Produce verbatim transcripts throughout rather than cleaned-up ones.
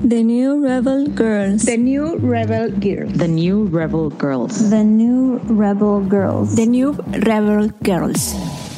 The New Rebel Girls. The New Rebel Girls. The New Rebel Girls. The New Rebel Girls. The New Rebel Girls.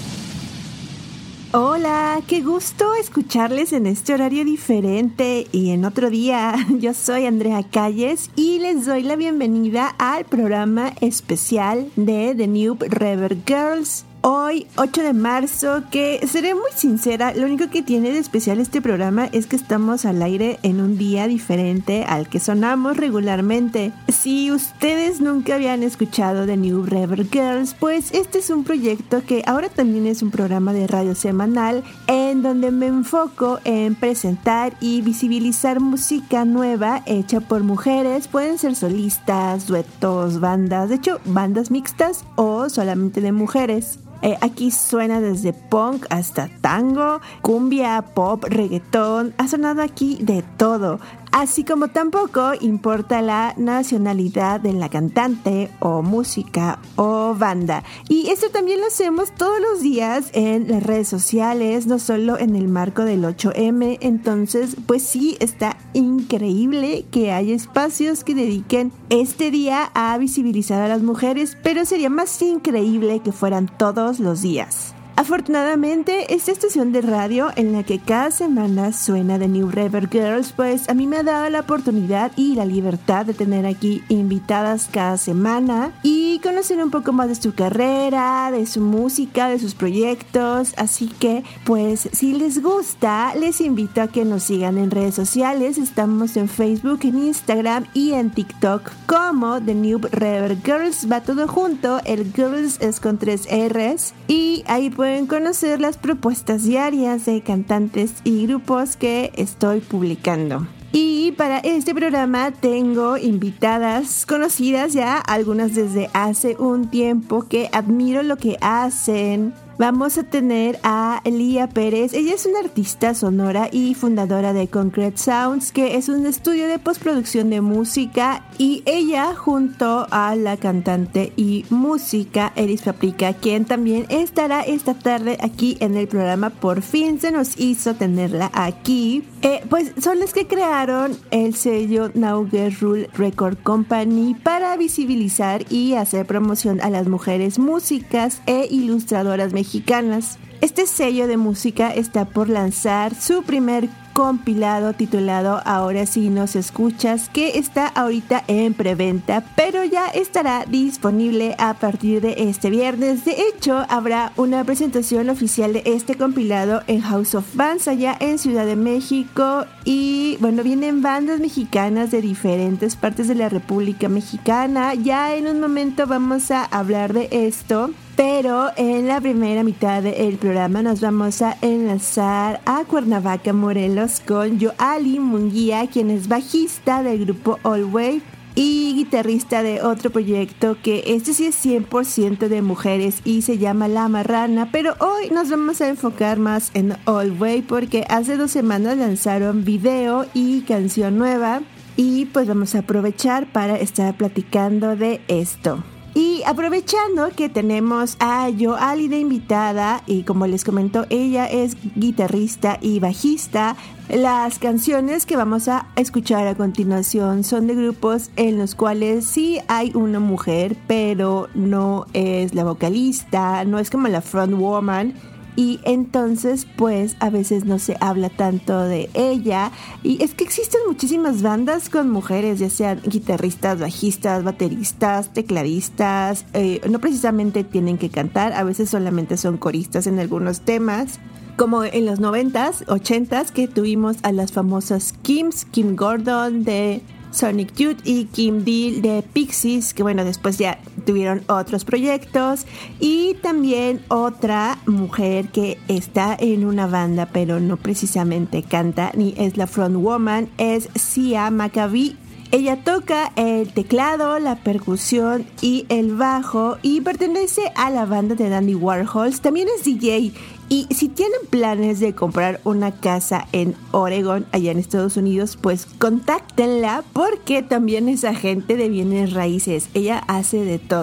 Hola, qué gusto escucharles en este horario diferente y en otro día. Yo soy Andrea Calles y les doy la bienvenida al programa especial de The New Rebel Girls. Hoy, ocho de marzo, que seré muy sincera, lo único que tiene de especial este programa es que estamos al aire en un día diferente al que sonamos regularmente. Si ustedes nunca habían escuchado The New Rebel Girls, pues este es un proyecto que ahora también es un programa de radio semanal en donde me enfoco en presentar y visibilizar música nueva hecha por mujeres. Pueden ser solistas, duetos, bandas, de hecho bandas mixtas o solamente de mujeres. Eh, aquí suena desde punk hasta tango, cumbia, pop, reggaetón, ha sonado aquí de todo. Así como tampoco importa la nacionalidad de la cantante o música o banda. Y esto también lo hacemos todos los días en las redes sociales, no solo en el marco del ocho eme. Entonces, pues sí, está increíble que haya espacios que dediquen este día a visibilizar a las mujeres, pero sería más increíble que fueran todos los días. Afortunadamente, esta estación de radio en la que cada semana suena The New Rebel Girls, pues a mí me ha dado la oportunidad y la libertad de tener aquí invitadas cada semana y conocer un poco más de su carrera, de su música, de sus proyectos. Así que, pues, si les gusta, les invito a que nos sigan en redes sociales. Estamos en Facebook, en Instagram y en TikTok como The New Rebel Girls. Va todo junto, el Girls es con tres R's y ahí pueden Pueden conocer las propuestas diarias de cantantes y grupos que estoy publicando. Y para este programa tengo invitadas conocidas ya, algunas desde hace un tiempo que admiro lo que hacen. Vamos a tener a Lía Pérez. Ella es una artista sonora y fundadora de Concrete Sounds, que es un estudio de postproducción de música, y ella junto a la cantante y música Eris Paprika, quien también estará esta tarde aquí en el programa. Por fin se nos hizo tenerla aquí. Eh, pues son las que crearon el sello Now Get Rule Record Company para visibilizar y hacer promoción a las mujeres músicas e ilustradoras mexicanas. mexicanas. Este sello de música está por lanzar su primer compilado titulado Ahora sí nos escuchas, que está ahorita en preventa, pero ya estará disponible a partir de este viernes. De hecho, habrá una presentación oficial de este compilado en House of Bands allá en Ciudad de México, y bueno, vienen bandas mexicanas de diferentes partes de la República Mexicana. Ya en un momento vamos a hablar de esto, pero en la primera mitad del programa nos vamos a enlazar a Cuernavaca, Morelos, con Yoali Munguía, quien es bajista del grupo All Wave y guitarrista de otro proyecto que este sí es cien por ciento de mujeres y se llama La Marrana. Pero hoy nos vamos a enfocar más en All Wave porque hace dos semanas lanzaron video y canción nueva, y pues vamos a aprovechar para estar platicando de esto. Y aprovechando que tenemos a Yoali de invitada, y como les comento, ella es guitarrista y bajista, las canciones que vamos a escuchar a continuación son de grupos en los cuales sí hay una mujer, pero no es la vocalista, no es como la frontwoman. Y entonces pues a veces no se habla tanto de ella, y es que existen muchísimas bandas con mujeres, ya sean guitarristas, bajistas, bateristas, tecladistas, eh, no precisamente tienen que cantar, a veces solamente son coristas en algunos temas, como en los noventas, ochentas, que tuvimos a las famosas Kims, Kim Gordon de Sonic Youth y Kim Deal de Pixies, que bueno, después ya tuvieron otros proyectos. Y también otra mujer que está en una banda pero no precisamente canta ni es la frontwoman, es Sia Maccabi. Ella toca el teclado, la percusión y el bajo y pertenece a la banda de Dandy Warhols. También es D J. Y si tienen planes de comprar una casa en Oregon, allá en Estados Unidos, pues contáctenla porque también es agente de bienes raíces. Ella hace de todo.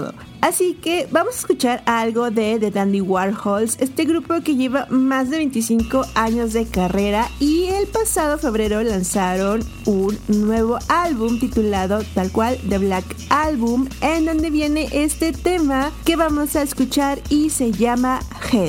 Así que vamos a escuchar algo de The Dandy Warhols, este grupo que lleva más de veinticinco años de carrera y el pasado febrero lanzaron un nuevo álbum titulado tal cual The Black Album, en donde viene este tema que vamos a escuchar y se llama Head.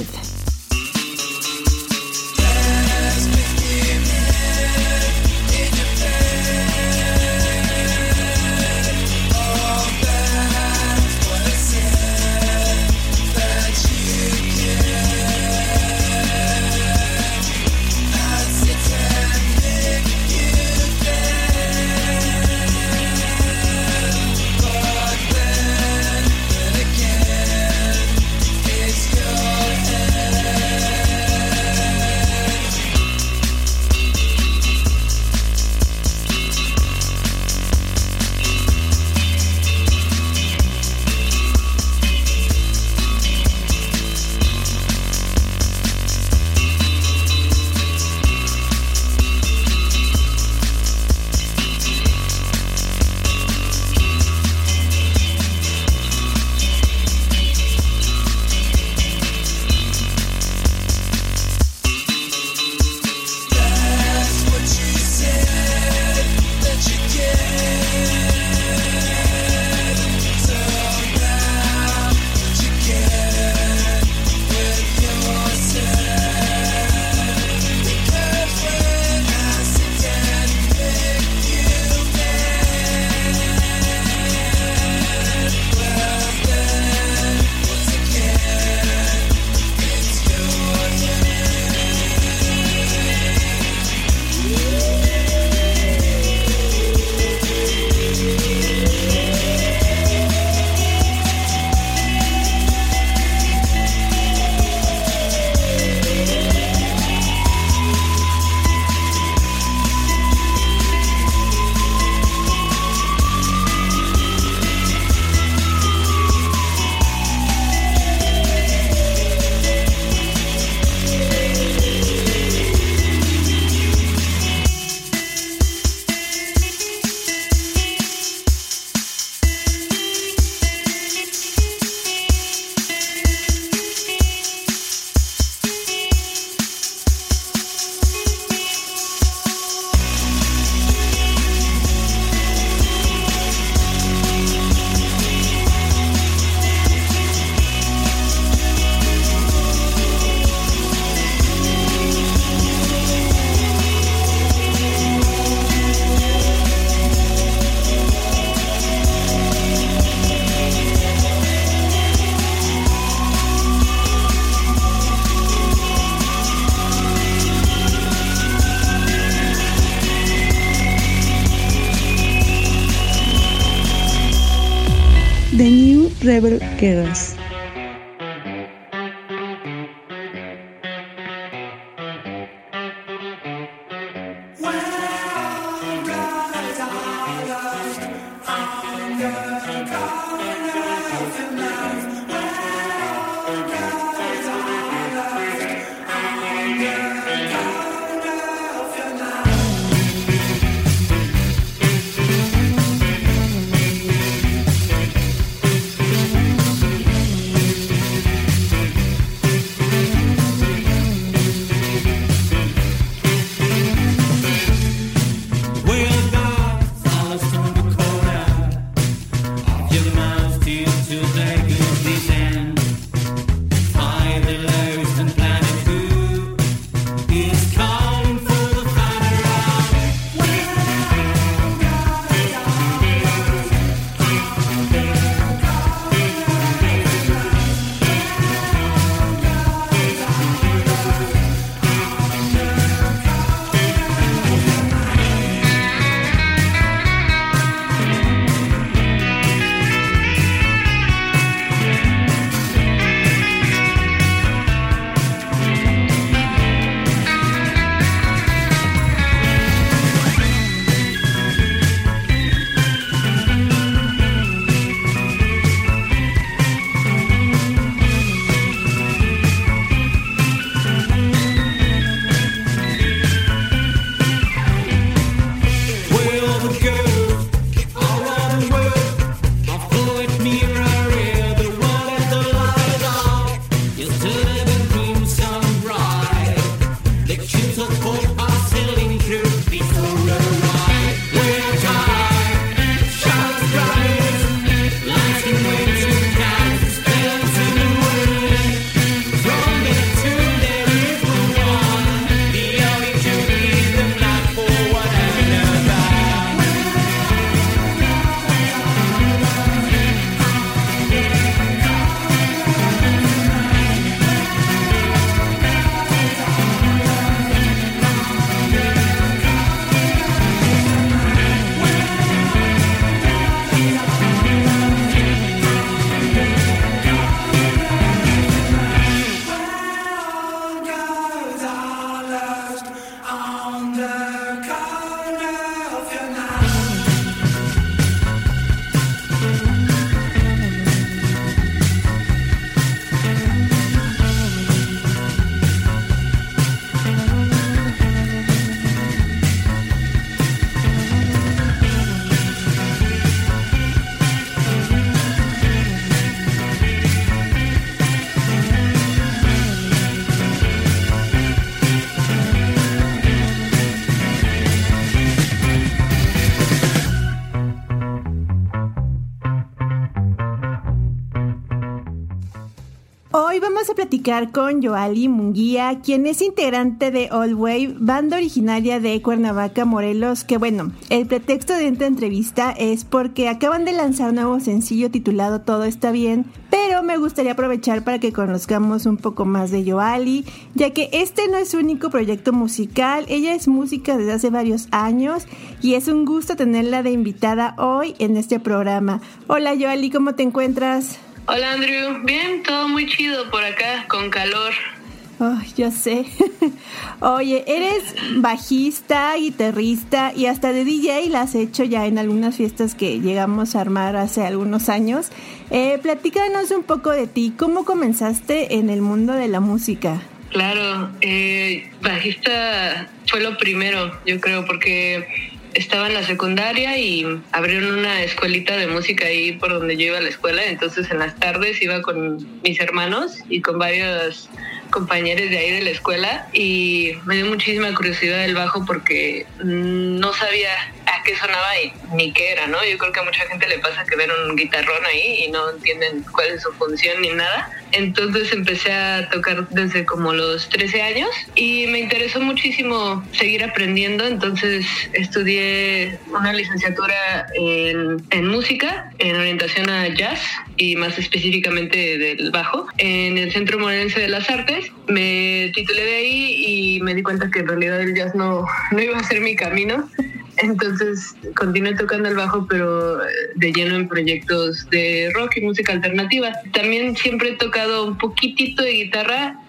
The New Rebel Girls. vamos a platicar con Yoali Munguía, quien es integrante de All Wave, banda originaria de Cuernavaca, Morelos, que bueno, el pretexto de esta entrevista es porque acaban de lanzar un nuevo sencillo titulado Todo está bien, pero me gustaría aprovechar para que conozcamos un poco más de Yoali, ya que este no es su único proyecto musical, ella es música desde hace varios años y es un gusto tenerla de invitada hoy en este programa. Hola Yoali, ¿cómo te encuentras? Hola Andrew, bien, todo muy chido por acá, con calor. Oh, yo sé. Oye, eres bajista, guitarrista y hasta de D J la has hecho ya en algunas fiestas que llegamos a armar hace algunos años. Eh, platícanos un poco de ti, ¿cómo comenzaste en el mundo de la música? Claro, eh, bajista fue lo primero, yo creo, porque estaba en la secundaria y abrieron una escuelita de música ahí por donde yo iba a la escuela, entonces en las tardes iba con mis hermanos y con varios compañeros de ahí de la escuela y me dio muchísima curiosidad el bajo porque no sabía a qué sonaba y ni qué era, ¿no? Yo creo que a mucha gente le pasa que ven un guitarrón ahí y no entienden cuál es su función ni nada. Entonces empecé a tocar desde como los trece años y me interesó muchísimo seguir aprendiendo, entonces estudié una licenciatura en, en música, en orientación a jazz y más específicamente del bajo, en el Centro Morelense de las Artes. Me titulé de ahí y me di cuenta que en realidad el jazz no, no iba a ser mi camino. Entonces continué tocando el bajo, pero de lleno en proyectos de rock y música alternativa. También siempre he tocado un poquitito de guitarra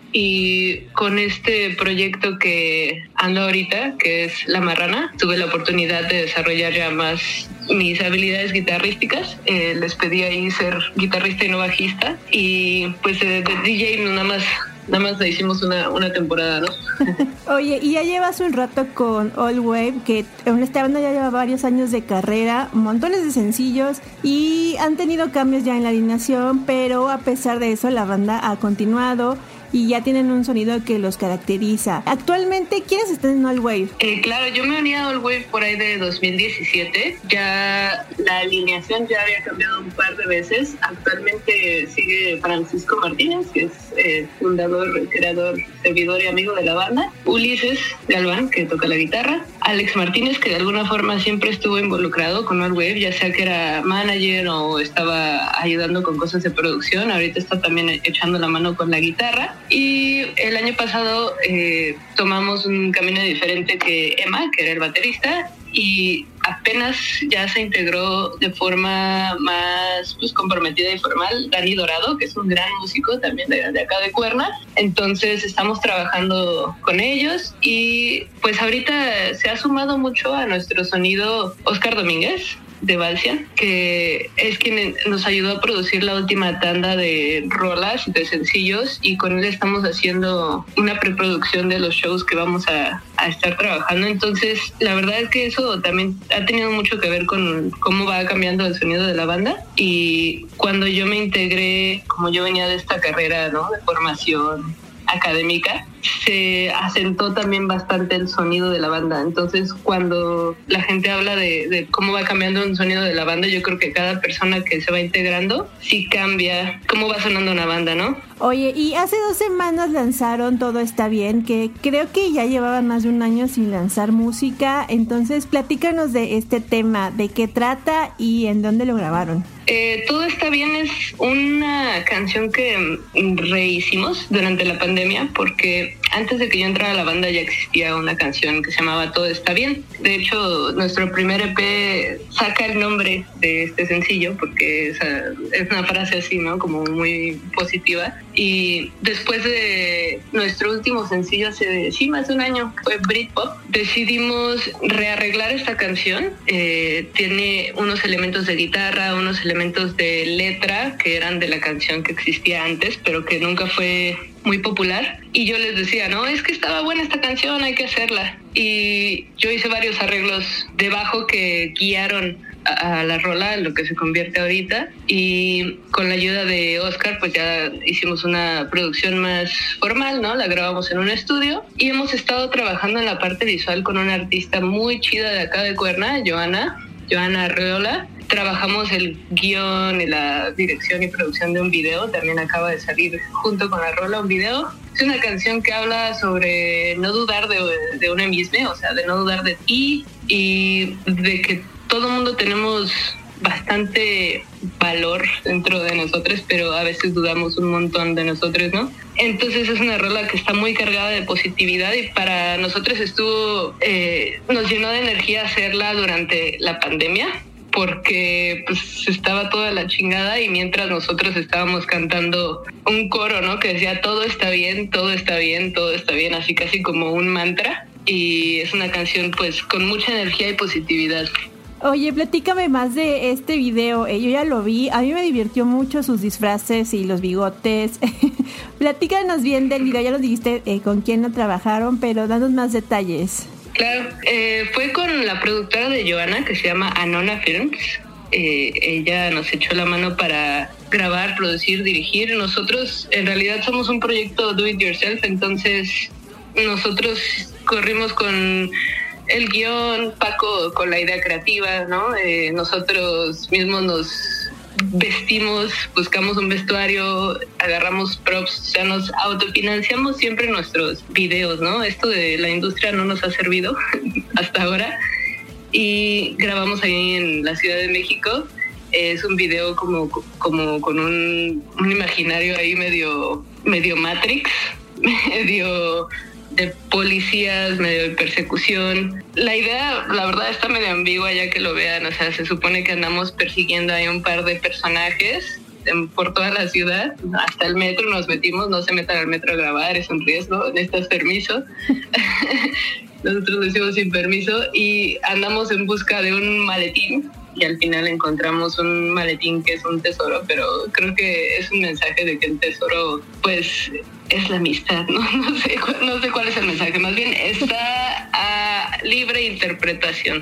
y con este proyecto que ando ahorita, que es La Marrana, tuve la oportunidad de desarrollar ya más mis habilidades guitarrísticas. Eh, les pedí ahí ser guitarrista y no bajista y pues de, de D J nada más Nada más le hicimos una, una temporada, ¿no? Oye, y ya llevas un rato con All Wave, que en esta banda ya lleva varios años de carrera, montones de sencillos y han tenido cambios ya en la alineación, pero a pesar de eso la banda ha continuado y ya tienen un sonido que los caracteriza. Actualmente, ¿quiénes están en All Wave? Eh, claro, yo me uní a All Wave por ahí de dos mil diecisiete. Ya la alineación ya había cambiado un par de veces. Actualmente sigue Francisco Martínez, que es eh, fundador, creador, servidor y amigo de la banda. Ulises Galván, que toca la guitarra. Alex Martínez, que de alguna forma siempre estuvo involucrado con All Wave, ya sea que era manager o estaba ayudando con cosas de producción. Ahorita está también echando la mano con la guitarra. Y el año pasado eh, tomamos un camino diferente que Emma, que era el baterista, y apenas ya se integró de forma más pues, comprometida y formal Dani Dorado, que es un gran músico también de, de acá de Cuerna. Entonces estamos trabajando con ellos y pues ahorita se ha sumado mucho a nuestro sonido Oscar Domínguez de Valsian, que es quien nos ayudó a producir la última tanda de rolas, de sencillos, y con él estamos haciendo una preproducción de los shows que vamos a, a estar trabajando. Entonces, la verdad es que eso también ha tenido mucho que ver con cómo va cambiando el sonido de la banda. Y cuando yo me integré, como yo venía de esta carrera, ¿no?, de formación académica, se asentó también bastante el sonido de la banda. Entonces, cuando la gente habla de, de cómo va cambiando un sonido de la banda, yo creo que cada persona que se va integrando sí cambia cómo va sonando una banda, ¿no? Oye, y hace dos semanas lanzaron Todo está bien, que creo que ya llevaban más de un año sin lanzar música. Entonces, platícanos de este tema, de qué trata y en dónde lo grabaron. Eh, Todo está bien es una canción que rehicimos durante la pandemia porque antes de que yo entrara a la banda ya existía una canción que se llamaba Todo está bien. De hecho, nuestro primer E P saca el nombre de este sencillo porque es, es una frase así, ¿no?, como muy positiva. Y después de nuestro último sencillo hace sí más de un año, fue Britpop, decidimos rearreglar esta canción. Eh, tiene unos elementos de guitarra, unos elementos de letra que eran de la canción que existía antes, pero que nunca fue muy popular. Y yo les decía, no, es que estaba buena esta canción, hay que hacerla. Y yo hice varios arreglos de bajo que guiaron a la rola, lo que se convierte ahorita, y con la ayuda de Oscar pues ya hicimos una producción más formal, ¿no? La grabamos en un estudio y hemos estado trabajando en la parte visual con una artista muy chida de acá de Cuerna, Joana Joana Arreola, trabajamos el guión y la dirección y producción de un video. También acaba de salir junto con la rola un video. Es una canción que habla sobre no dudar de, de uno mismo, o sea, de no dudar de ti y de que todo el mundo tenemos bastante valor dentro de nosotros, pero a veces dudamos un montón de nosotros, ¿no? Entonces es una rola que está muy cargada de positividad y para nosotros estuvo, eh, nos llenó de energía hacerla durante la pandemia, porque pues estaba toda la chingada y mientras nosotros estábamos cantando un coro, ¿no? Que decía todo está bien, todo está bien, todo está bien, así casi como un mantra, y es una canción pues con mucha energía y positividad. Oye, platícame más de este video. Eh, yo ya lo vi. A mí me divirtió mucho sus disfraces y los bigotes. Platícanos bien del video. Ya nos dijiste eh, con quién no trabajaron, pero danos más detalles. Claro, eh, fue con la productora de Joana, que se llama Anona Films. Eh, ella nos echó la mano para grabar, producir, dirigir. Nosotros en realidad somos un proyecto do it yourself, entonces nosotros corrimos con el guión, Paco con la idea creativa, ¿no? Eh, nosotros mismos nos vestimos, buscamos un vestuario, agarramos props, o sea, nos autofinanciamos siempre nuestros videos, ¿no? Esto de la industria no nos ha servido hasta ahora. Y grabamos ahí en la Ciudad de México. Es un video como, como con un, un imaginario ahí medio, medio Matrix, medio de policías, medio de persecución. La idea, la verdad, está medio ambigua ya que lo vean. O sea, se supone que andamos persiguiendo ahí un par de personajes en, por toda la ciudad. Hasta el metro nos metimos. No se metan al metro a grabar, es un riesgo. Necesitas permiso. Nosotros lo hicimos sin permiso y andamos en busca de un maletín. Y al final encontramos un maletín que es un tesoro, pero creo que es un mensaje de que el tesoro, pues, es la amistad, ¿no? No sé, no sé cuál es el mensaje, más bien está a libre interpretación.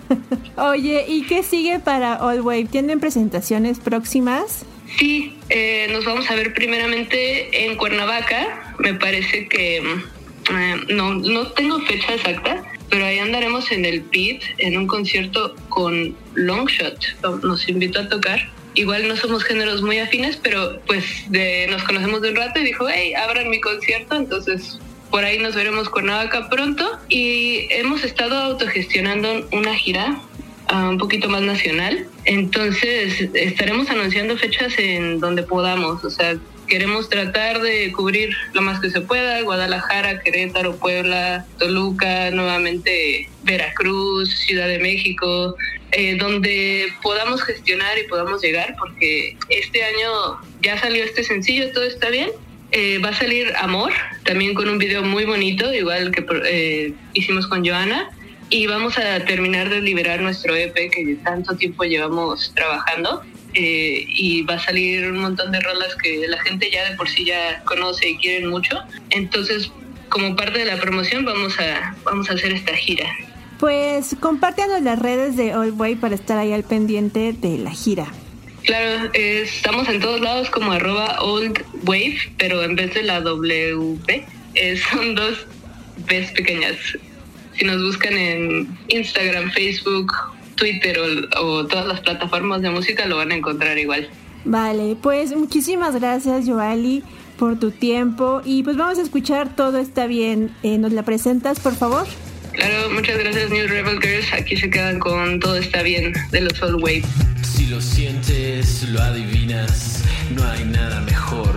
Oye, ¿y qué sigue para Old Wave? ¿Tienen presentaciones próximas? Sí, eh, nos vamos a ver primeramente en Cuernavaca. Me parece que eh, no, no tengo fecha exacta, pero ahí andaremos en el Pit, en un concierto con Longshot. Nos invitó a tocar. Igual no somos géneros muy afines, pero pues de, nos conocemos de un rato y dijo, hey, abran mi concierto. Entonces por ahí nos veremos Cuernavaca pronto. Y hemos estado autogestionando una gira uh, un poquito más nacional. Entonces estaremos anunciando fechas en donde podamos. O sea, queremos tratar de cubrir lo más que se pueda: Guadalajara, Querétaro, Puebla, Toluca, nuevamente Veracruz, Ciudad de México, eh, donde podamos gestionar y podamos llegar, porque este año ya salió este sencillo, Todo Está Bien. Eh, va a salir Amor, también con un video muy bonito, igual que eh, hicimos con Joana, y vamos a terminar de liberar nuestro E P que tanto tiempo llevamos trabajando. Eh, y va a salir un montón de rolas que la gente ya de por sí ya conoce y quieren mucho. Entonces, como parte de la promoción, vamos a, vamos a hacer esta gira. Pues compártanos las redes de Old Wave para estar ahí al pendiente de la gira. Claro, eh, estamos en todos lados como arroba Old Wave, pero en vez de la W, eh, son dos B's pequeñas. Si nos buscan en Instagram, Facebook, Twitter o, o todas las plataformas de música, lo van a encontrar igual. Vale, pues muchísimas gracias, Yoali, por tu tiempo. Y pues vamos a escuchar Todo Está Bien. Eh, ¿Nos la presentas, por favor? Claro, muchas gracias, New Rebel Girls. Aquí se quedan con Todo Está Bien de los Old Wave. Si lo sientes, lo adivinas, no hay nada mejor.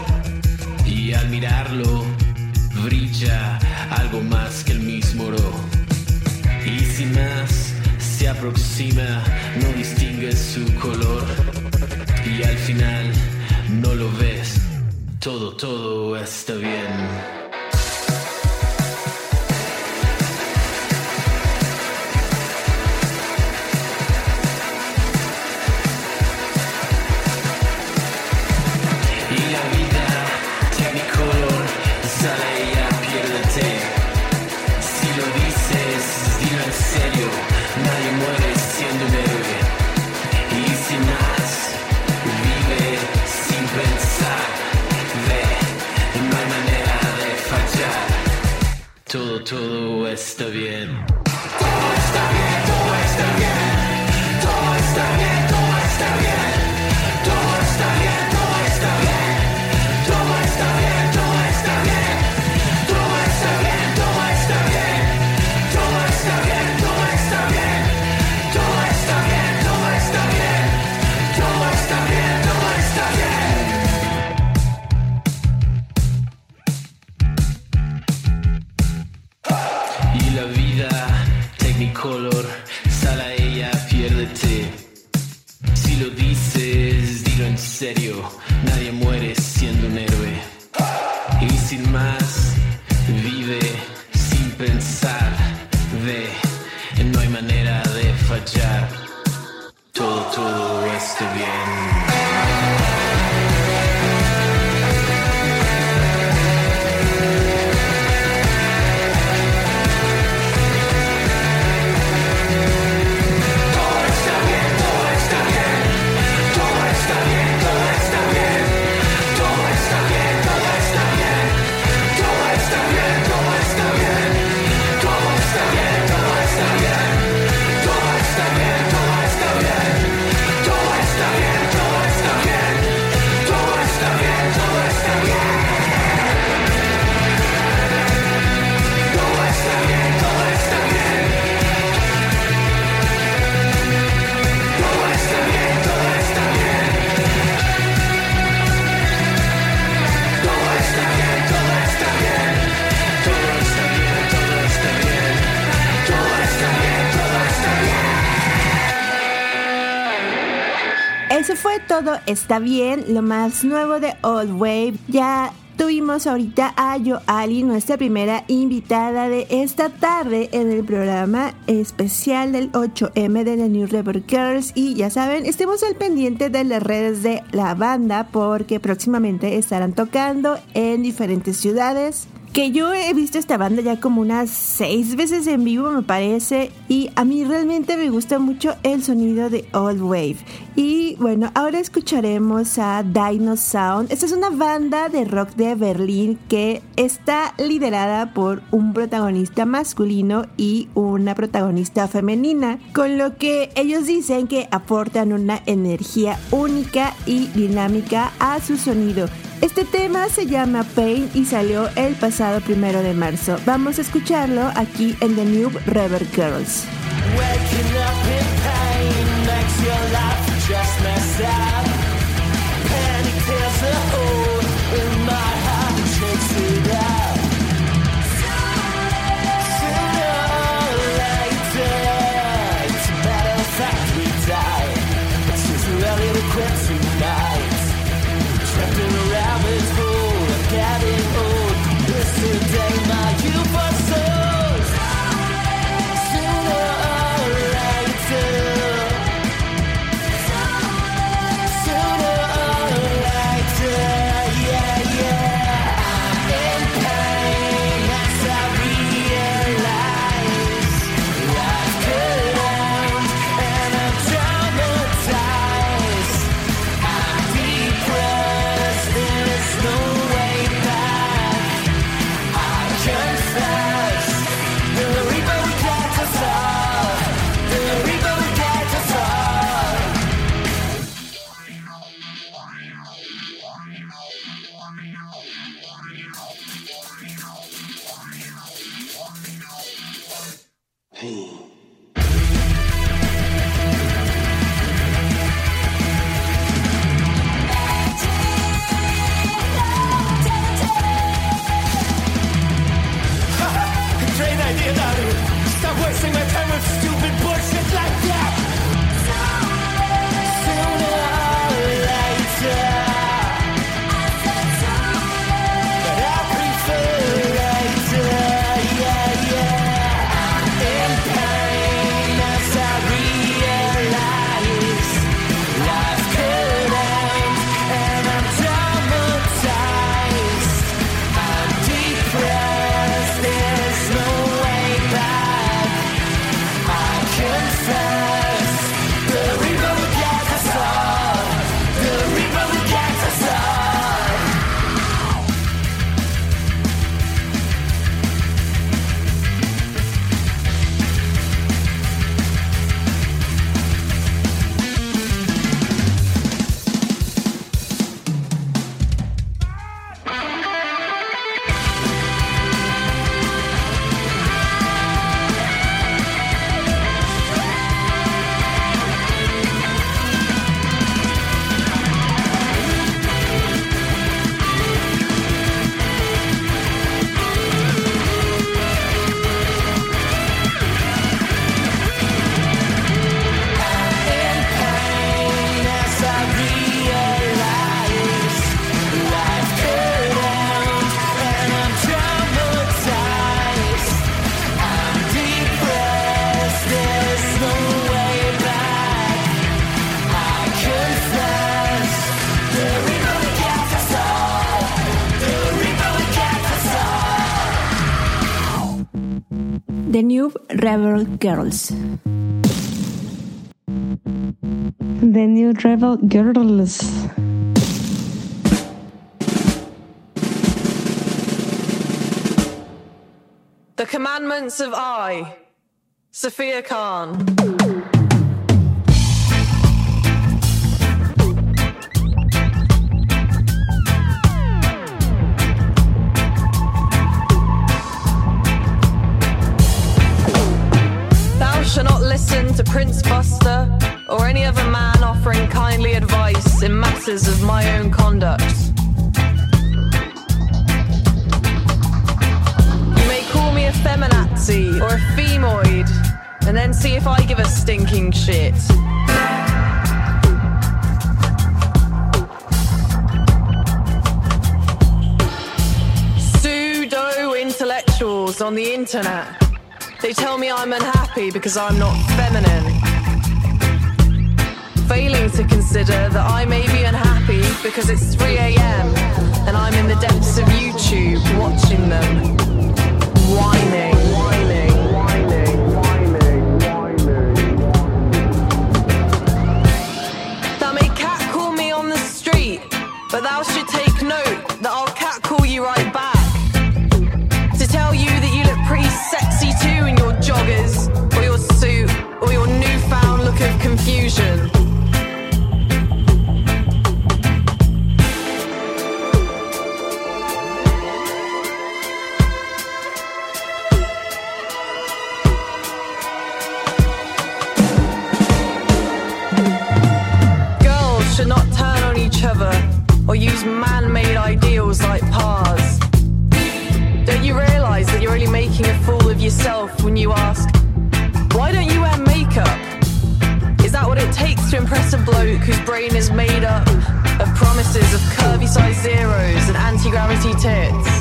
Y al mirarlo, brilla algo más que el mismo oro. Y sin más se aproxima, no distingues su color. Y al final no lo ves, todo, todo está bien. Todo, todo está bien. Todo está bien, todo está bien, todo está bien. mejor. Sal a ella, piérdete. Si lo dices, dilo en serio. Nadie muere siendo un héroe. Y sin más, vive sin pensar. Ve, no hay manera de fallar. Todo, todo está bien. Eso fue Todo Está Bien, lo más nuevo de Old Wave. Ya tuvimos ahorita a Yoali, nuestra primera invitada de esta tarde en el programa especial del ocho eme de The New Rebel Girls. Y ya saben, estemos al pendiente de las redes de la banda porque próximamente estarán tocando en diferentes ciudades. Que yo he visto esta banda ya como unas seis veces en vivo, me parece, y a mí realmente me gusta mucho el sonido de Old Wave. Y bueno, ahora escucharemos a Dino Sound. Esta es una banda de rock de Berlín que está liderada por un protagonista masculino y una protagonista femenina, con lo que ellos dicen que aportan una energía única y dinámica a su sonido. Este tema se llama Pain y salió el pasado primero de marzo. Vamos a escucharlo aquí en The New Rebel Girls. Waking up in pain makes your life just mess up. Panic tears a hole in my heart, takes it up. Sooner or later, it's a matter of fact we die. It's too early to quit tonight. Trapped in a rabbit hole, I'm getting old. Yesterday my youth was sold. Sooner or later, sooner or later, yeah, yeah. I'm in pain as I realize life could end, and I'm traumatized. I'm depressed, there's no way back. I confess, the reaper we got to solve, the reaper we got to solve. Great idea, Naru. Stop wasting my time with stupid bullshit like that. Sooner or later, but I prefer later, yeah, yeah. I'm in pain as I realize life could end, and I'm traumatized. I'm depressed, there's no way back. I confess, the reaper we got to solve, the reaper we got to solve. The New Rebel Girls. The New Rebel Girls. The Commandments of I, Sophia Khan. Thou shalt not listen to Prince Buster or any other man offering kindly advice in matters of my own conduct. A feminazi or a femoid, and then see if I give a stinking shit. Pseudo-intellectuals on the internet, they tell me I'm unhappy because I'm not feminine, failing to consider that I may be unhappy because it's three a.m. and I'm in the depths of YouTube watching them whining, whining, whining, whining, whining. Thou may catcall me on the street, but thou should take note that I'll catcall you right back to tell you that you look pretty sexy too in your joggers or your suit or your newfound look of confusion. Or use man-made ideals like pars. Don't you realise that you're only making a fool of yourself when you ask, why don't you wear makeup? Is that what it takes to impress a bloke whose brain is made up of promises of curvy size zeros and anti-gravity tits?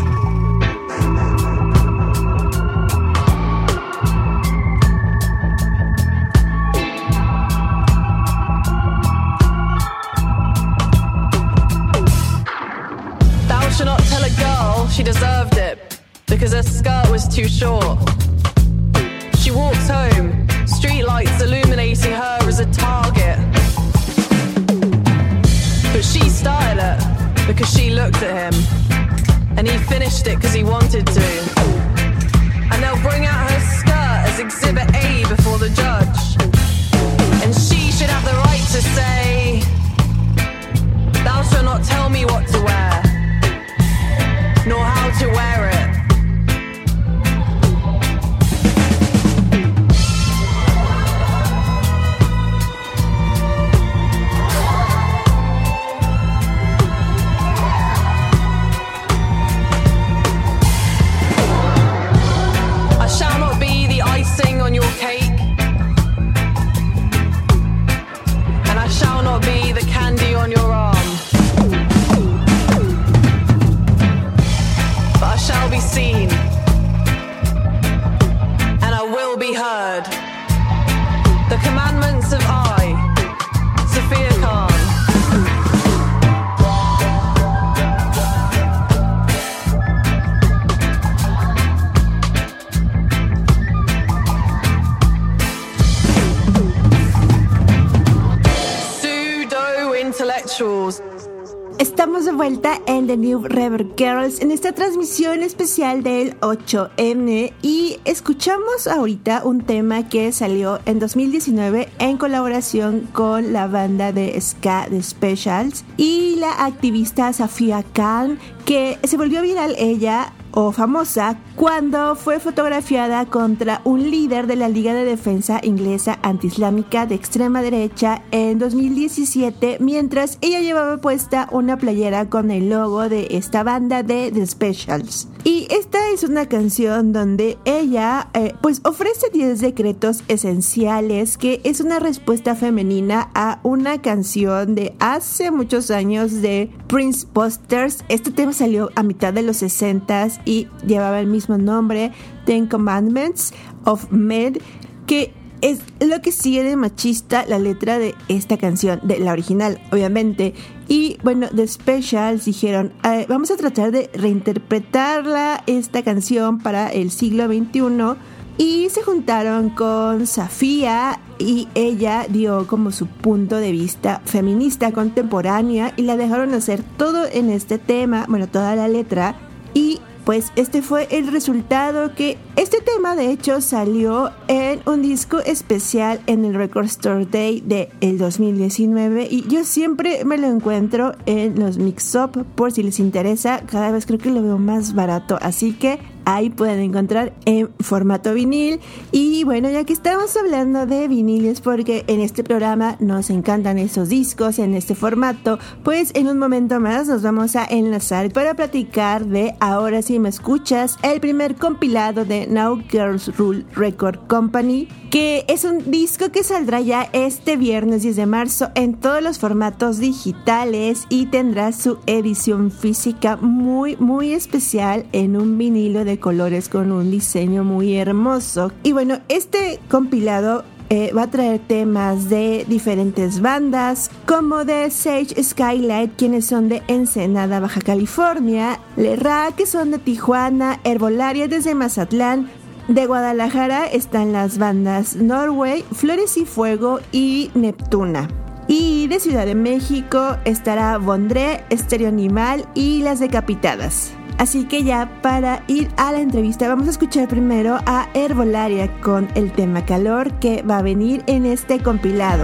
Should not tell a girl she deserved it because her skirt was too short. She walks home, streetlights illuminating her as a target. But she started it because she looked at him, and he finished it because he wanted to. And they'll bring out her skirt as Exhibit A before the judge, and she should have the right to say, thou shalt not tell me what to wear, nor how to wear it. I shall not be the icing on your cake, and I shall not be the candy on your arm. But I shall be seen, and I will be heard. The Commandments of I, Sophia Khan. Pseudo-intellectuals. Estamos de vuelta en The New Rebel Girls en esta transmisión especial del ocho eme y escuchamos ahorita un tema que salió en dos mil diecinueve en colaboración con la banda de ska The Specials y la activista Sophia Khan, que se volvió viral ella o famosa cuando fue fotografiada contra un líder de la Liga de Defensa Inglesa Antiislámica de extrema derecha en dos mil diecisiete, mientras ella llevaba puesta una playera con el logo de esta banda de The Specials. Y esta es una canción donde ella eh, pues ofrece diez decretos esenciales, que es una respuesta femenina a una canción de hace muchos años de Prince Busters. Este tema salió a mitad de los sesentas y llevaba el mismo nombre, Ten Commandments of Men, que es lo que sigue de machista la letra de esta canción, de la original, obviamente. Y bueno, The Specials dijeron, eh, vamos a tratar de reinterpretarla, esta canción, para el siglo veintiuno, y se juntaron con Safía y ella dio como su punto de vista feminista contemporánea y la dejaron hacer todo en este tema, bueno, toda la letra, y pues este fue el resultado, que este tema de hecho salió en un disco especial en el Record Store Day del dos mil diecinueve y yo siempre me lo encuentro en los mix-up por si les interesa. Cada vez creo que lo veo más barato, así que ahí pueden encontrar en formato vinil. Y bueno, ya que estamos hablando de viniles, porque en este programa nos encantan esos discos en este formato, pues en un momento más nos vamos a enlazar para platicar de Ahora Sí Me Escuchas, el primer compilado de Now Girls Rule Record Company, que es un disco que saldrá ya este viernes diez de marzo en todos los formatos digitales y tendrá su edición física muy muy especial en un vinilo de colores con un diseño muy hermoso. Y bueno, este compilado Eh, va a traer temas de diferentes bandas como de Sage Skylight, quienes son de Ensenada, Baja California, Le Ra, que son de Tijuana, Herbolaria desde Mazatlán. De Guadalajara están las bandas Norway, Flores y Fuego y Neptuna. Y de Ciudad de México estará Bondré, Estéreo Animal y Las Decapitadas. Así que ya para ir a la entrevista vamos a escuchar primero a Herbolaria con el tema Calor, que va a venir en este compilado.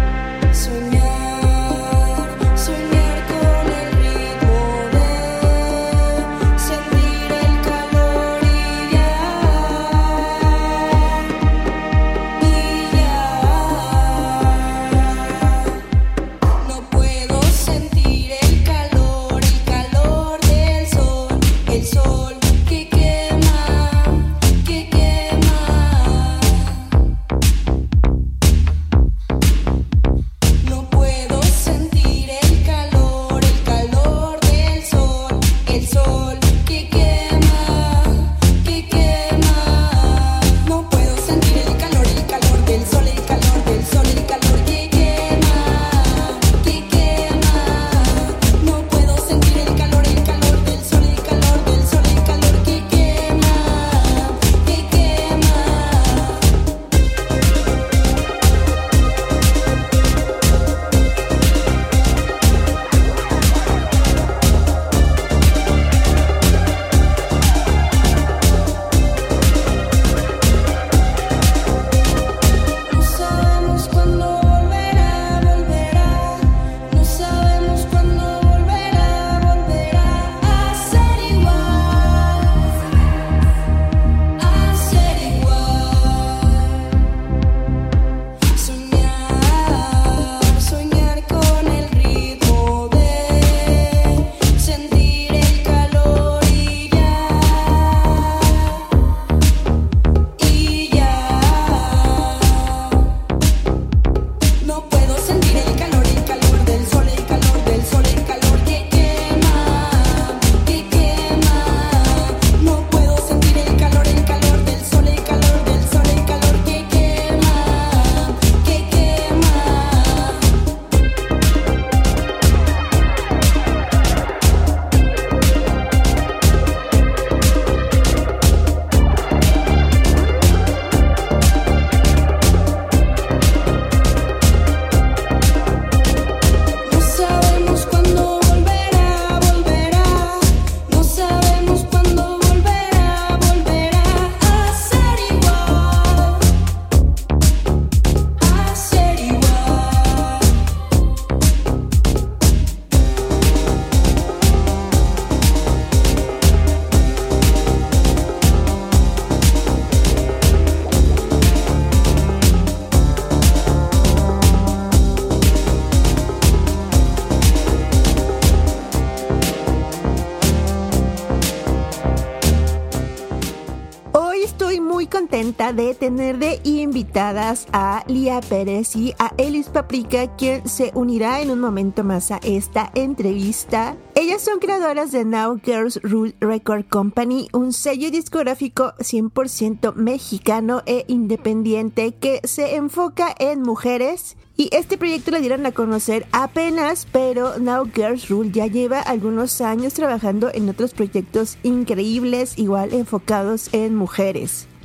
De tener de invitadas a Lía Pérez y a Elis Paprika, quien se unirá en un momento más a esta entrevista. Ellas son creadoras de Now Girls Rule Record Company, un sello discográfico cien por ciento mexicano e independiente que se enfoca en mujeres. Y este proyecto lo dieron a conocer apenas, pero Now Girls Rule ya lleva algunos años trabajando en otros proyectos increíbles, igual enfocados en mujeres.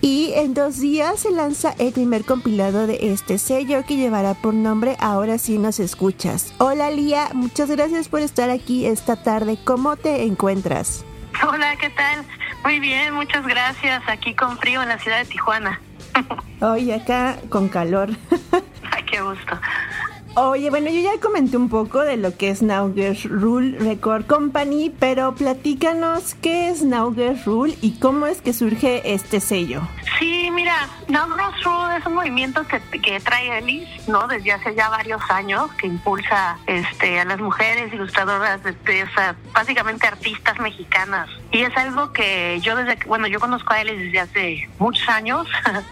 Y en dos días se lanza el primer compilado de este sello que llevará por nombre Ahora sí nos escuchas. Hola Lía, muchas gracias por estar aquí esta tarde. ¿Cómo te encuentras? Hola, ¿qué tal? Muy bien, muchas gracias. Aquí con frío en la ciudad de Tijuana. Hoy acá con calor. Ay, qué gusto. Oye, bueno, yo ya comenté un poco de lo que es Now Girls Rule Record Company, pero platícanos qué es Now Girls Rule y cómo es que surge este sello. Sí, mira, Now Girls Rule es un movimiento que, que trae Elis, ¿no? Desde hace ya varios años, que impulsa este, a las mujeres ilustradoras, de, de, o sea, básicamente artistas mexicanas. Y es algo que yo desde, bueno, yo conozco a Elis desde hace muchos años.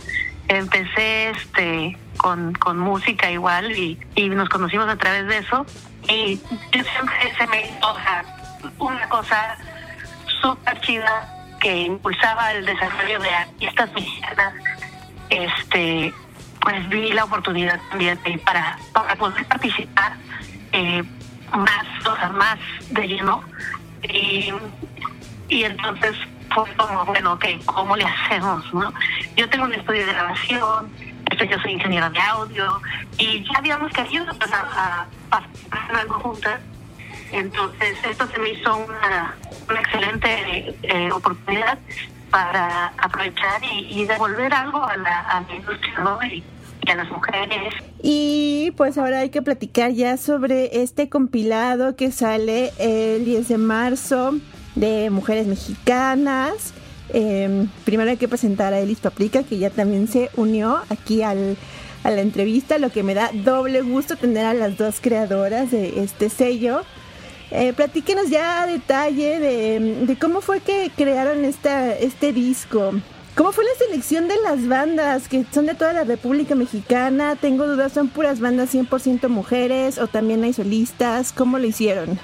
Empecé este con, con música igual y, y nos conocimos a través de eso y yo siempre se me hizo una cosa súper chida que impulsaba el desarrollo de artistas mexicanas. Este, pues vi la oportunidad también de, para, para poder participar eh, más, o sea, más de lleno y, y entonces fue como, bueno, ok, ¿cómo le hacemos, no? Yo tengo un estudio de grabación, este, yo soy ingeniera de audio, y ya habíamos querido pues, a, a, a algo juntas. Entonces, esto se me hizo una, una excelente eh, oportunidad para aprovechar y, y devolver algo a la, a la industria, ¿no? Y, y a las mujeres. Y pues ahora hay que platicar ya sobre este compilado que sale el diez de marzo de Mujeres Mexicanas. Eh, primero hay que presentar a Elis Paprika, que ya también se unió aquí al, a la entrevista, lo que me da doble gusto tener a las dos creadoras de este sello. Eh, platíquenos ya a detalle de, de cómo fue que crearon esta, este disco. ¿Cómo fue la selección de las bandas que son de toda la República Mexicana? Tengo dudas, ¿son puras bandas cien por ciento mujeres o también hay solistas? ¿Cómo lo hicieron?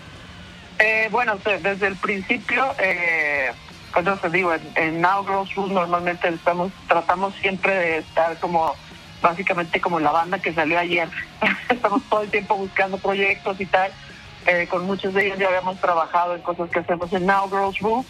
Eh, bueno, desde el principio, eh, cuando te digo, en, en Now Girls Rule normalmente estamos, tratamos siempre de estar como, básicamente como la banda que salió ayer. Estamos todo el tiempo buscando proyectos y tal. Eh, con muchos de ellos ya habíamos trabajado en cosas que hacemos en Now Girls Rule.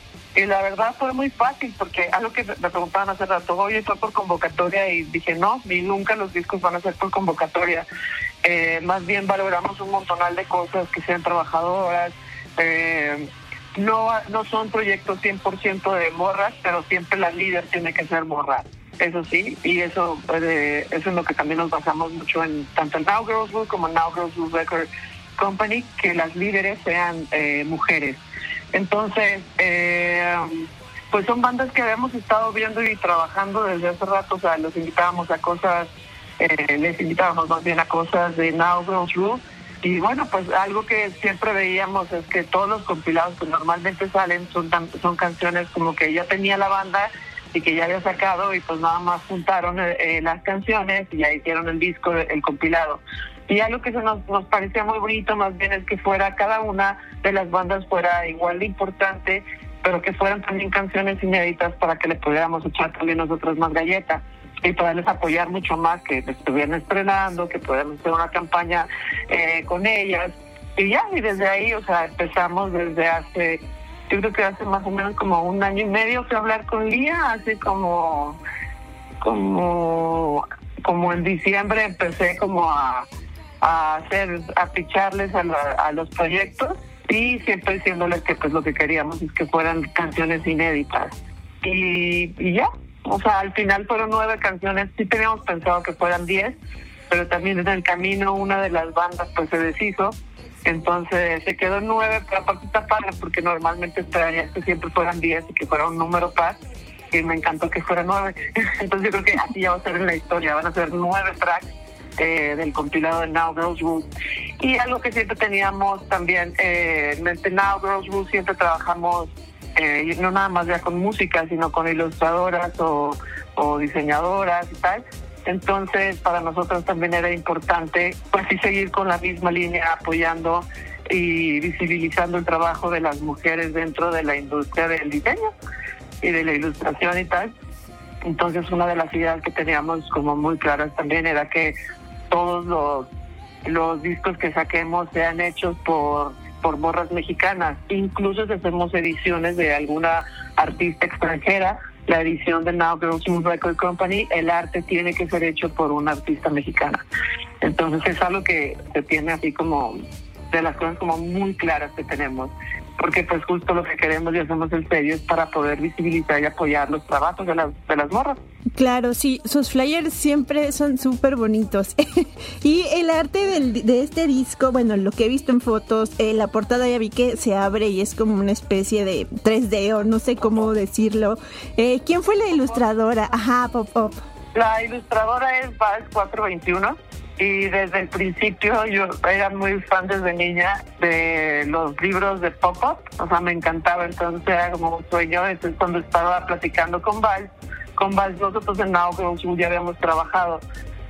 Y la verdad fue muy fácil, porque algo que me preguntaban hace rato, oye, fue por convocatoria, y dije, no, ni nunca los discos van a ser por convocatoria. Eh, más bien valoramos un montonal de cosas que sean trabajadoras. Eh, no, no son proyectos cien por ciento de morras, pero siempre la líder tiene que ser morra. Eso sí, y eso, eh, eso es lo que también nos basamos mucho en tanto en Now Girls Rule como en Now Girls Rule Record Company, que las líderes sean eh, mujeres. Entonces, eh, pues son bandas que habíamos estado viendo y trabajando desde hace rato. O sea, los invitábamos a cosas, eh, les invitábamos más bien a cosas de Now Girls Rule. Y bueno, pues algo que siempre veíamos es que todos los compilados que normalmente salen son, son canciones como que ya tenía la banda y que ya había sacado, y pues nada más juntaron eh, las canciones y ya hicieron el disco, el compilado. Y algo que se nos, nos parecía muy bonito más bien es que fuera cada una de las bandas fuera igual de importante, pero que fueran también canciones inéditas para que le pudiéramos echar también nosotros más galletas y poderles apoyar mucho más, que estuvieran estrenando, que pudiéramos hacer una campaña eh, con ellas. Y ya, y desde ahí, o sea, empezamos desde hace, yo creo que hace más o menos como un año y medio fui a hablar con Lía, así como, como, como en diciembre empecé como a a hacer, a picharles a, la, a los proyectos, y siempre diciéndoles que pues lo que queríamos es que fueran canciones inéditas. Y, y ya, o sea, al final fueron nueve canciones. Sí teníamos pensado que fueran diez, pero también en el camino una de las bandas pues se deshizo, entonces se quedó en nueve, pero aparte está padre porque normalmente esperaría que siempre fueran diez y que fuera un número par, y me encantó que fuera nueve. Entonces yo creo que así ya va a ser en la historia, van a ser nueve tracks Eh, del compilado de Now Girls Rule. Y algo que siempre teníamos también eh, en este Now Girls Rule, siempre trabajamos eh, no nada más ya con música, sino con ilustradoras o, o diseñadoras y tal. Entonces para nosotros también era importante pues sí seguir con la misma línea, apoyando y visibilizando el trabajo de las mujeres dentro de la industria del diseño y de la ilustración y tal. Entonces una de las ideas que teníamos como muy claras también era que todos los, los discos que saquemos sean hechos por, por morras mexicanas. Incluso si hacemos ediciones de alguna artista extranjera, la edición de Now Girls Rule Record Company, el arte tiene que ser hecho por una artista mexicana. Entonces es algo que se tiene así como de las cosas como muy claras que tenemos, porque pues justo lo que queremos y hacemos en serio es para poder visibilizar y apoyar los trabajos de las, de las morras. Claro, sí, sus flyers siempre son súper bonitos. Y el arte del, de este disco, bueno, lo que he visto en fotos, eh, la portada ya vi que se abre y es como una especie de tres D o no sé cómo decirlo. Eh, ¿Quién fue la ilustradora? Ajá, Pop Up. La ilustradora es Vals cuatrocientos veintiuno. Y desde el principio yo era muy fan desde niña de los libros de Pop-Up, o sea, me encantaba, entonces era como un sueño. Entonces cuando estaba platicando con Val, con Val nosotros en Now Girls Rule ya habíamos trabajado,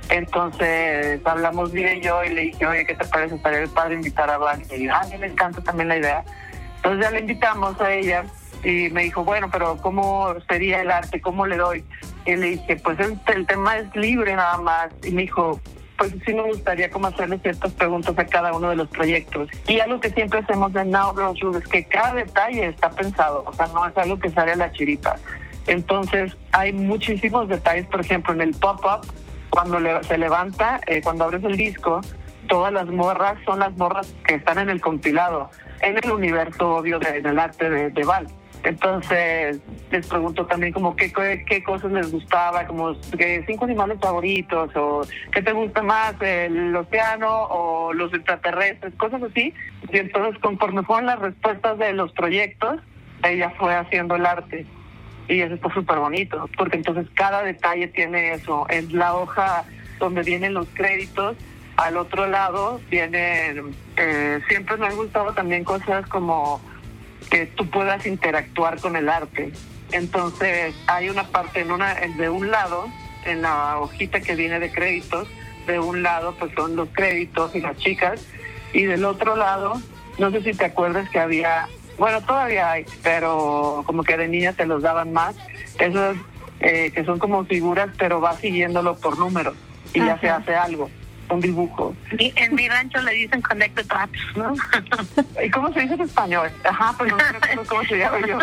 entonces hablamos bien y yo y le dije, oye, ¿qué te parece? Estaría padre invitar a Val, y a mí me encanta también la idea. Entonces ya le invitamos a ella y me dijo, bueno, pero ¿cómo sería el arte? ¿Cómo le doy? Y le dije, pues el, el tema es libre nada más, y me dijo, pues sí me gustaría como hacerle ciertas preguntas a cada uno de los proyectos. Y algo que siempre hacemos en Now Girls Rule es que cada detalle está pensado, o sea, no es algo que sale a la chiripa. Entonces, hay muchísimos detalles, por ejemplo, en el pop-up, cuando le, se levanta, eh, cuando abres el disco, todas las morras son las morras que están en el compilado, en el universo obvio de, del arte de, de Val. Entonces les pregunto también como qué, qué, qué cosas les gustaba, como que cinco animales favoritos, o qué te gusta más, el océano o los extraterrestres, cosas así. Y entonces conforme fueron las respuestas de los proyectos, ella fue haciendo el arte. Y eso está súper bonito, porque entonces cada detalle tiene eso. En la hoja donde vienen los créditos, al otro lado vienen, eh, siempre me han gustado también cosas como que tú puedas interactuar con el arte. Entonces hay una parte en una de un lado, en la hojita que viene de créditos, de un lado pues son los créditos y las chicas, y del otro lado, no sé si te acuerdas que había, bueno, todavía hay, pero como que de niña te los daban más, esos eh, que son como figuras, pero vas siguiéndolo por números y Ajá. ya se hace algo, un dibujo. Y en mi rancho le dicen connected dots, ¿no? ¿Y cómo se dice en español? Ajá, pues no sé cómo se llama yo.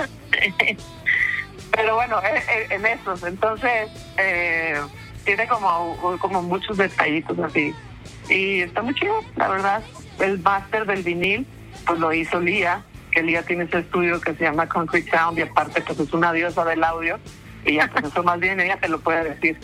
Pero bueno, en esos, entonces eh, tiene como, como muchos detallitos así. Y está muy chido, la verdad. El máster del vinil, pues lo hizo Lía, que Lía tiene ese estudio que se llama Concrete Sound, y aparte pues es una diosa del audio, y ya pues eso más bien ella te lo puede decir.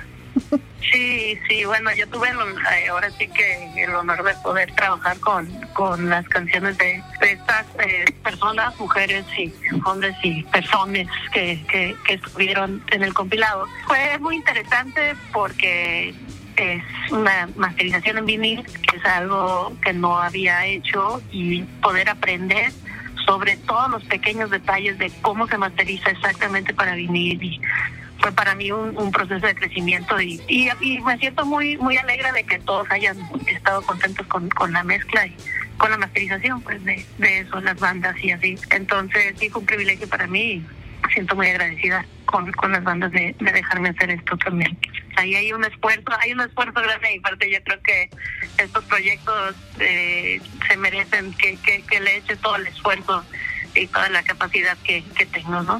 Sí, sí, bueno, yo tuve el, eh, ahora sí que el honor de poder trabajar con, con las canciones de, de estas eh, personas, mujeres y hombres y personas que, que, que estuvieron en el compilado. Fue muy interesante porque es una masterización en vinil, que es algo que no había hecho, y poder aprender sobre todos los pequeños detalles de cómo se masteriza exactamente para vinil. Y fue para mí un, un proceso de crecimiento, y, y, y me siento muy muy alegre de que todos hayan estado contentos con, con la mezcla y con la masterización pues de, de eso, las bandas y así. Entonces sí fue un privilegio para mí, y me siento muy agradecida con, con las bandas de, de dejarme hacer esto también. Ahí hay un esfuerzo, hay un esfuerzo grande de mi parte. Yo creo que estos proyectos eh, se merecen que, que, que le eche todo el esfuerzo y toda la capacidad que, que tengo, ¿no?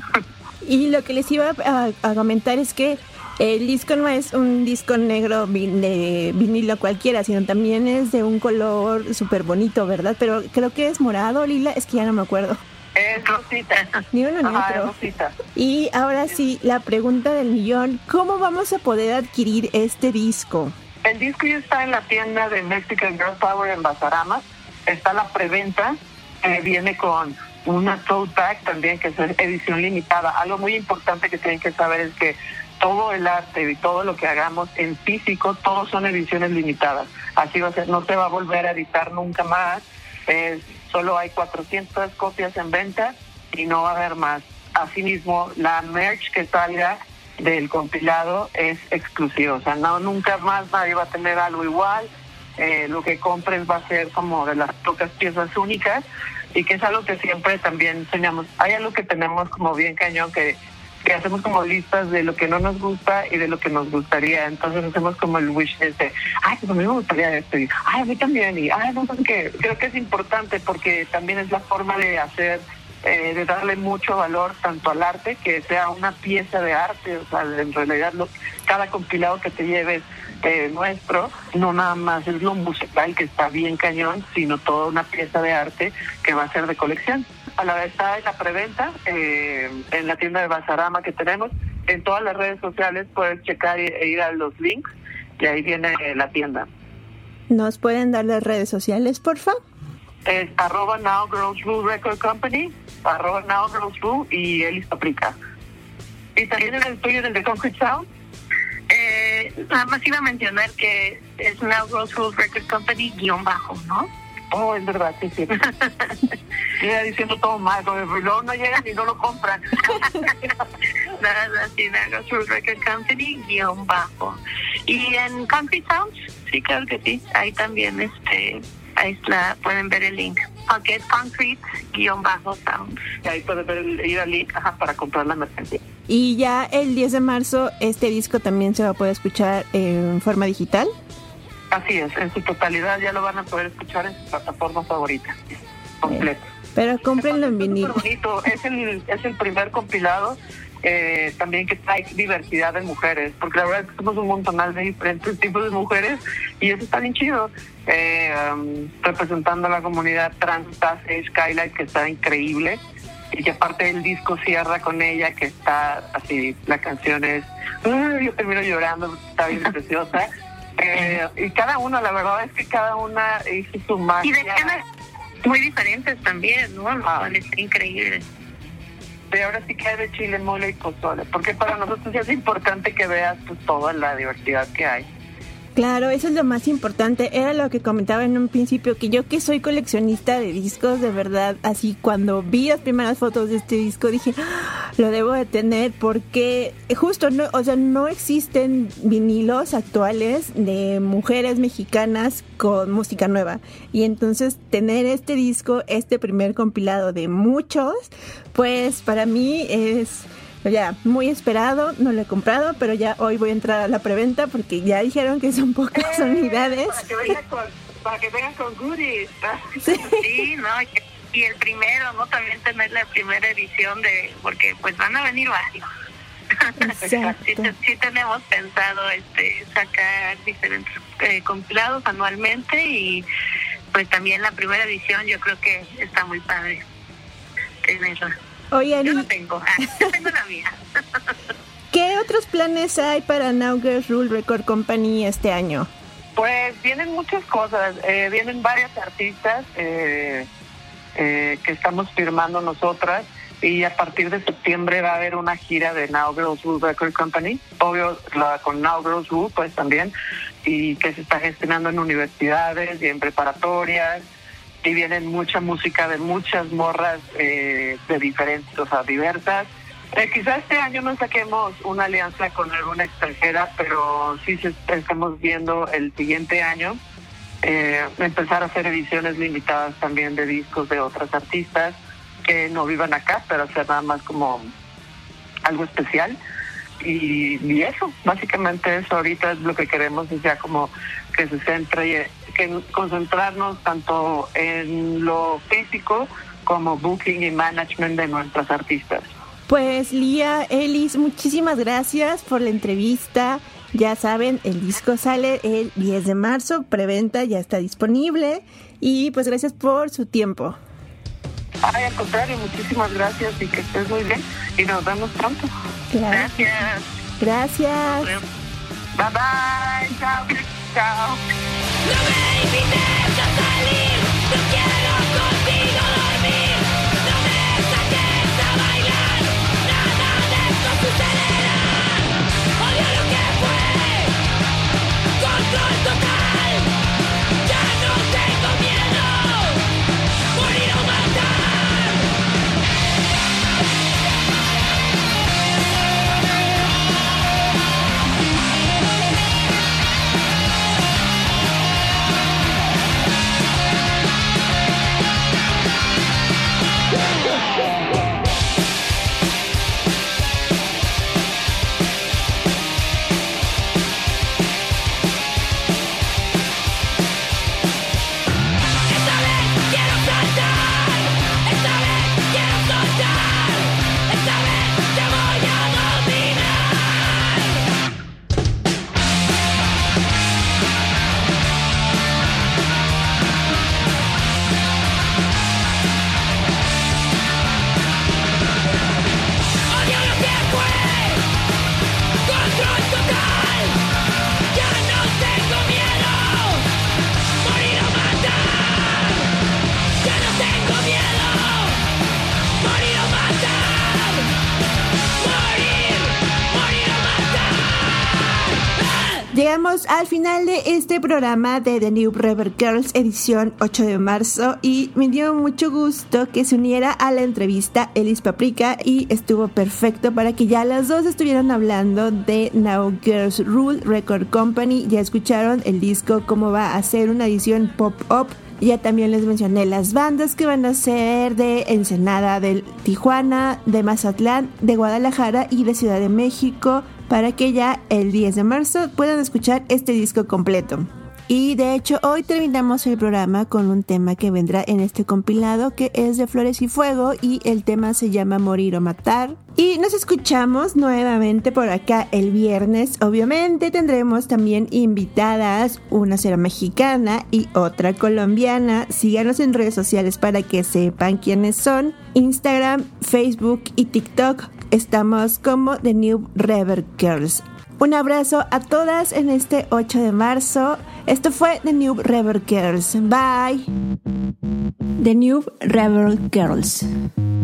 Y lo que les iba a, a comentar es que el disco no es un disco negro de vinilo cualquiera, sino también es de un color súper bonito, ¿verdad? Pero creo que es morado, lila, es que ya no me acuerdo. Es rosita. Ni uno ni Ajá, otro. Rosita. Y ahora sí, la pregunta del millón, ¿cómo vamos a poder adquirir este disco? El disco ya está en la tienda de Mexican Girl Power en Bazarama. Está la preventa, eh, viene con una tote bag también, que es edición limitada. Algo muy importante que tienen que saber es que todo el arte y todo lo que hagamos en físico, todos son ediciones limitadas. Así va a ser, no se va a volver a editar nunca más. Eh, solo hay cuatrocientas copias en venta y no va a haber más. Asimismo, la merch que salga del compilado es exclusiva. O sea, no, nunca más nadie va a tener algo igual. Eh, lo que compres va a ser como de las pocas piezas únicas, y que es algo que siempre también enseñamos. Hay algo que tenemos como bien cañón, que, que hacemos como listas de lo que no nos gusta y de lo que nos gustaría. Entonces hacemos como el wish list de, ay, pues a mí me gustaría esto, y ay, a mí también, y ay, no sé qué. Creo que es importante porque también es la forma de hacer eh, de darle mucho valor tanto al arte, que sea una pieza de arte, o sea, en realidad lo, cada compilado que te lleves eh, nuestro, no nada más es lo musical que está bien cañón, sino toda una pieza de arte que va a ser de colección. A la vez está en la preventa, eh, en la tienda de Bazarama que tenemos, en todas las redes sociales puedes checar e ir a los links y ahí viene eh, la tienda. ¿Nos pueden dar las redes sociales, por favor? Es arroba Now Girls Rule Record Company, arroba Now Girls Rule y Elis Paprika. ¿Y también en el tuyo, en el de Concrete Sound? Eh, nada más iba a mencionar que es Now Girls Rule Record Company guión bajo, ¿no? Oh, es verdad, sí, sí. Sigue diciendo todo mal, porque luego no llegan y no lo compran. Nada, así, Now Girls Rule Record Company guión bajo. Y en Concrete Sounds, sí, claro que sí. Ahí también, este... ahí la, pueden ver el link. Aunque es Concrete-Sounds. Y ahí pueden ver el, ir al link ajá, para comprar la mercancía. Y ya el diez de marzo este disco también se va a poder escuchar en forma digital. Así es, en su totalidad ya lo van a poder escuchar en su plataforma favorita. Completo. Pero cómprenlo en vinil. Bonito. Es el, es el primer compilado eh, también que trae diversidad de mujeres, porque la verdad es que somos un montonal de diferentes tipos de mujeres y eso está bien chido. Eh, um, representando a la comunidad trans, está Skylight, que está increíble, y que aparte el disco cierra con ella, que está así, la canción es uh, yo termino llorando, está bien preciosa. Eh, y cada una, la verdad es que cada una hizo su magia. Y de temas muy diferentes también, ¿no? Ah. Está increíble. Y ahora sí que hay de chile, mole y pozole, porque para nosotros es importante que veas pues toda la diversidad que hay. Claro, eso es lo más importante. Era lo que comentaba en un principio, que yo que soy coleccionista de discos, de verdad, así cuando vi las primeras fotos de este disco dije, ¡ah! Lo debo de tener porque justo, no, o sea, no existen vinilos actuales de mujeres mexicanas con música nueva. Y entonces tener este disco, este primer compilado de muchos, pues para mí es... ya, muy esperado, no lo he comprado, pero ya hoy voy a entrar a la preventa porque ya dijeron que son pocas eh, unidades. Para que vengan con, para que vengan con goodies. Sí, sí, no, y el primero, ¿no? También tener la primera edición de, porque pues van a venir varios. Exacto. Sí, sí tenemos pensado este sacar diferentes eh, compilados anualmente y pues también la primera edición yo creo que está muy padre tenerla. Oye, Ani, yo no tengo, ah, yo tengo la mía. ¿Qué otros planes hay para Now Girls Rule Record Company este año? Pues vienen muchas cosas, eh, vienen varias artistas eh, eh, que estamos firmando nosotras y a partir de septiembre va a haber una gira de Now Girls Rule Record Company, obvio la, con Now Girls Rule pues también, y que se está gestionando en universidades y en preparatorias. Y vienen mucha música de muchas morras eh, de diferentes, o sea, diversas. Eh, quizás este año no saquemos una alianza con alguna extranjera, pero sí se, estamos viendo el siguiente año eh, empezar a hacer ediciones limitadas también de discos de otras artistas que no vivan acá, pero hacer nada más como algo especial. Y, y eso, básicamente eso ahorita es lo que queremos, es ya como que se centre, que concentrarnos tanto en lo físico como booking y management de nuestras artistas. Pues Lía, Elis, muchísimas gracias por la entrevista. Ya saben, el disco sale el diez de marzo, preventa ya está disponible y pues gracias por su tiempo. Ay, al contrario, muchísimas gracias y que estés muy bien y nos vemos pronto. Claro. Gracias. Gracias. Bye bye, chao, chao. No me invites a salir, no quiero contigo dormir. No me saques a bailar, nada de esto sucederá. Odio lo que fue, control total. Ya no tengo miedo, morir o matar. llegamos al final de este programa de The New Rebel Girls edición ocho de marzo y me dio mucho gusto que se uniera a la entrevista Elis Paprika y estuvo perfecto para que ya las dos estuvieran hablando de Now Girls Rule Record Company. Ya escucharon el disco, cómo va a ser una edición pop-up. Ya también les mencioné las bandas que van a ser de Ensenada, de Tijuana, de Mazatlán, de Guadalajara y de Ciudad de México, para que ya el diez de marzo puedan escuchar este disco completo. Y de hecho hoy terminamos el programa con un tema que vendrá en este compilado, que es de Flores y Fuego, y el tema se llama Morir o Matar. Y nos escuchamos nuevamente por acá el viernes. Obviamente tendremos también invitadas, una será mexicana y otra colombiana. Síganos en redes sociales para que sepan quiénes son. Instagram, Facebook y TikTok estamos como The New Rebel Girls. Un abrazo a todas en este ocho de marzo. Esto fue The New Rebel Girls. Bye. The New Rebel Girls.